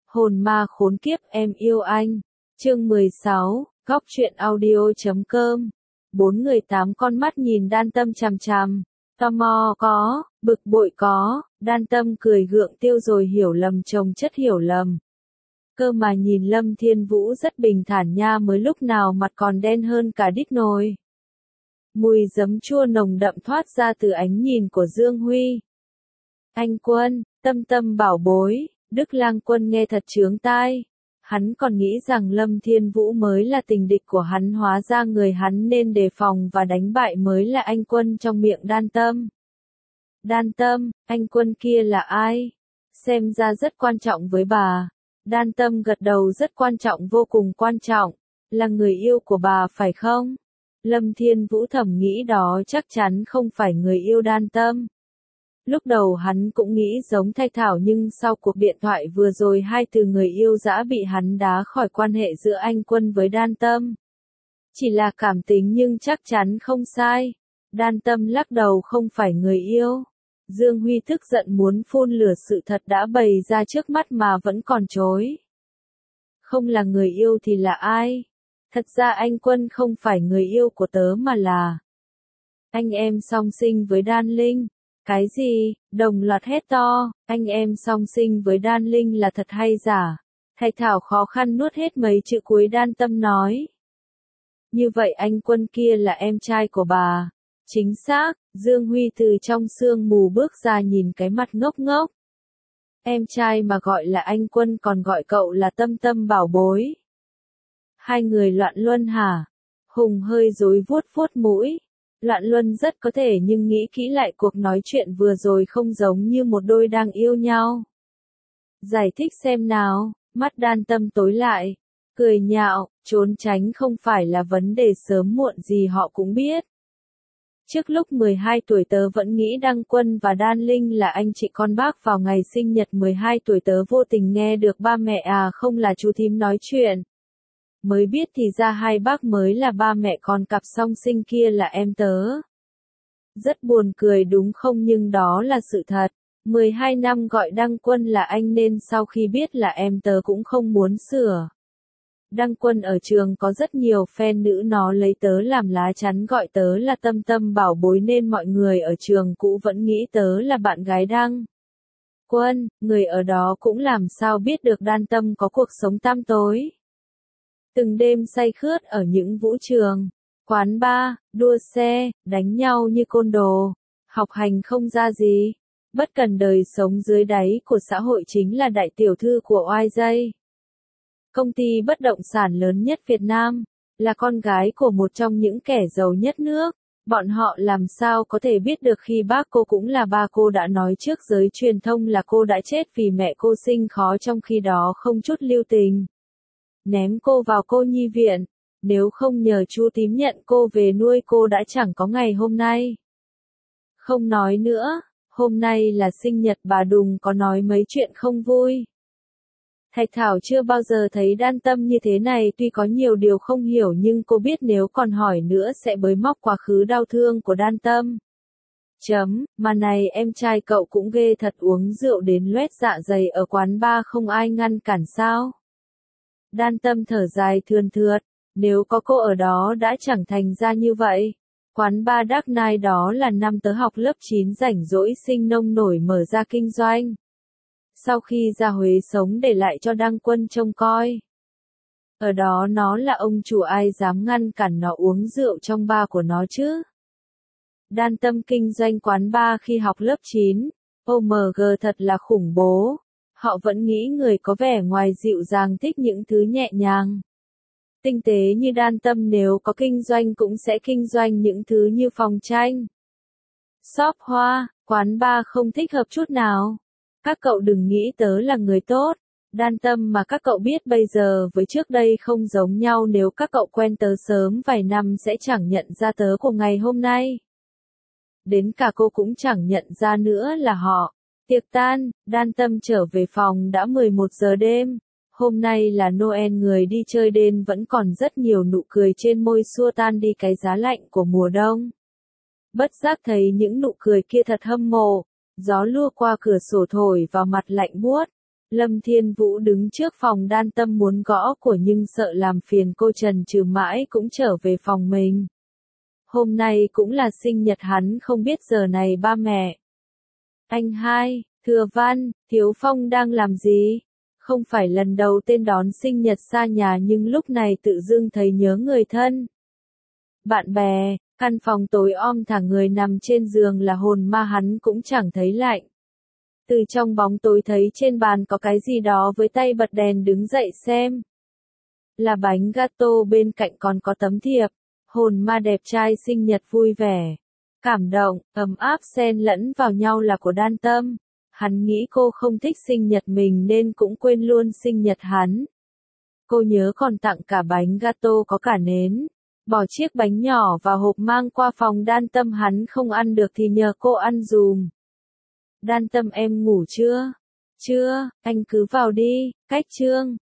Hồn ma khốn kiếp em yêu anh. Chương 16, Góc truyện audio.com. 4 người 8 con mắt nhìn Đan Tâm chằm chằm. Tò mò có, bực bội có, Đan Tâm cười gượng tiêu rồi hiểu lầm chồng chất hiểu lầm. Cơ mà nhìn Lâm Thiên Vũ rất bình thản nha, mới lúc nào mặt còn đen hơn cả đít nồi. Mùi giấm chua nồng đậm thoát ra từ ánh nhìn của Dương Huy. Anh Quân, Tâm Tâm bảo bối, Đức Lang Quân nghe thật chướng tai. Hắn còn nghĩ rằng Lâm Thiên Vũ mới là tình địch của hắn, hóa ra người hắn nên đề phòng và đánh bại mới là anh Quân trong miệng Đan Tâm. Đan Tâm, anh Quân kia là ai? Xem ra rất quan trọng với bà. Đan Tâm gật đầu, rất quan trọng, vô cùng quan trọng. Là người yêu của bà phải không? Lâm Thiên Vũ thầm nghĩ đó chắc chắn không phải người yêu Đan Tâm. Lúc đầu hắn cũng nghĩ giống Thay Thảo, nhưng sau cuộc điện thoại vừa rồi hai từ người yêu dã bị hắn đá khỏi quan hệ giữa anh Quân với Đan Tâm. Chỉ là cảm tính nhưng chắc chắn không sai. Đan Tâm lắc đầu, không phải người yêu. Dương Huy tức giận muốn phun lửa, sự thật đã bày ra trước mắt mà vẫn còn chối. Không là người yêu thì là ai? Thật ra anh Quân không phải người yêu của tớ mà là anh em song sinh với Đan Linh. Cái gì? Đồng loạt hét to, anh em song sinh với Đan Linh là thật hay giả? Thay Thảo khó khăn nuốt hết mấy chữ cuối. Đan Tâm nói. Như vậy anh Quân kia là em trai của bà. Chính xác. Dương Huy từ trong sương mù bước ra, nhìn cái mặt ngốc ngốc. Em trai mà gọi là anh Quân, còn gọi cậu là Tâm Tâm bảo bối. Hai người loạn luân hả? Hùng hơi rối vuốt vuốt mũi. Loạn luân rất có thể, nhưng nghĩ kỹ lại cuộc nói chuyện vừa rồi không giống như một đôi đang yêu nhau. Giải thích xem nào. Mắt Đan Tâm tối lại. Cười nhạo, trốn tránh không phải là vấn đề, sớm muộn gì họ cũng biết. Trước lúc 12 tuổi tớ vẫn nghĩ Đăng Quân và Đan Linh là anh chị con bác. Vào ngày sinh nhật 12 tuổi tớ vô tình nghe được ba mẹ không là chú thím nói chuyện. Mới biết thì ra hai bác mới là ba mẹ, con cặp song sinh kia là em tớ. Rất buồn cười đúng không, nhưng đó là sự thật. 12 năm gọi Đăng Quân là anh nên sau khi biết là em tớ cũng không muốn sửa. Đăng Quân ở trường có rất nhiều fan nữ, nó lấy tớ làm lá chắn gọi tớ là Tâm Tâm bảo bối, nên mọi người ở trường cũ vẫn nghĩ tớ là bạn gái Đăng Quân. Người ở đó cũng làm sao biết được Đan Tâm có cuộc sống tăm tối. Từng đêm say khướt ở những vũ trường, quán bar, đua xe, đánh nhau như côn đồ, học hành không ra gì. Bất cần đời sống dưới đáy của xã hội, chính là đại tiểu thư của YJ. Công ty bất động sản lớn nhất Việt Nam, là con gái của một trong những kẻ giàu nhất nước. Bọn họ làm sao có thể biết được khi bác cô cũng là ba cô đã nói trước giới truyền thông là cô đã chết vì mẹ cô sinh khó, trong khi đó không chút lưu tình ném cô vào cô nhi viện. Nếu không nhờ chú tím nhận cô về nuôi, cô đã chẳng có ngày hôm nay. Không nói nữa, hôm nay là sinh nhật bà, đừng có nói mấy chuyện không vui. Thạch Thảo chưa bao giờ thấy Đan Tâm như thế này, tuy có nhiều điều không hiểu nhưng cô biết nếu còn hỏi nữa sẽ bới móc quá khứ đau thương của Đan Tâm. Mà này, em trai cậu cũng ghê thật, uống rượu đến loét dạ dày ở quán bar không ai ngăn cản sao? Đan Tâm thở dài thườn thượt, nếu có cô ở đó đã chẳng thành ra như vậy. Quán bar Dark Knight đó là năm tớ học lớp 9, rảnh rỗi sinh nông nổi mở ra kinh doanh. Sau khi ra Huế sống để lại cho Đăng Quân trông coi. Ở đó nó là ông chủ, ai dám ngăn cản nó uống rượu trong bar của nó chứ? Đan Tâm kinh doanh quán bar khi học lớp 9. OMG, thật là khủng bố. Họ vẫn nghĩ người có vẻ ngoài dịu dàng thích những thứ nhẹ nhàng, tinh tế như Đan Tâm nếu có kinh doanh cũng sẽ kinh doanh những thứ như phòng tranh, shop hoa, quán bar, không thích hợp chút nào. Các cậu đừng nghĩ tớ là người tốt. Đan Tâm mà các cậu biết bây giờ với trước đây không giống nhau, nếu các cậu quen tớ sớm vài năm sẽ chẳng nhận ra tớ của ngày hôm nay. Đến cả cô cũng chẳng nhận ra nữa là họ. Tiệc tan, Đan Tâm trở về phòng đã 11 giờ đêm. Hôm nay là Noel, người đi chơi đêm vẫn còn rất nhiều nụ cười trên môi, xua tan đi cái giá lạnh của mùa đông. Bất giác thấy những nụ cười kia thật hâm mộ. Gió lùa qua cửa sổ thổi vào mặt lạnh buốt. Lâm Thiên Vũ đứng trước phòng Đan Tâm muốn gõ cửa nhưng sợ làm phiền cô trần trừ mãi cũng trở về phòng mình. Hôm nay cũng là sinh nhật hắn, không biết giờ này ba mẹ. Anh hai, Thừa Văn, Thiếu Phong đang làm gì? Không phải lần đầu tên đón sinh nhật xa nhà nhưng lúc này tự dưng thấy nhớ người thân. Bạn bè, căn phòng tối om thả người nằm trên giường là hồn ma hắn cũng chẳng thấy lạnh. Từ trong bóng tối thấy trên bàn có cái gì đó với tay bật đèn đứng dậy xem. Là bánh gato, bên cạnh còn có tấm thiệp. Hồn ma đẹp trai sinh nhật vui vẻ. Cảm động, ấm áp xen lẫn vào nhau là của Đan Tâm. Hắn nghĩ cô không thích sinh nhật mình nên cũng quên luôn sinh nhật hắn. Cô nhớ còn tặng cả bánh gato có cả nến. Bỏ chiếc bánh nhỏ vào hộp mang qua phòng Đan Tâm, hắn không ăn được thì nhờ cô ăn dùm. Đan Tâm, em ngủ chưa? Chưa, anh cứ vào đi, cách chương.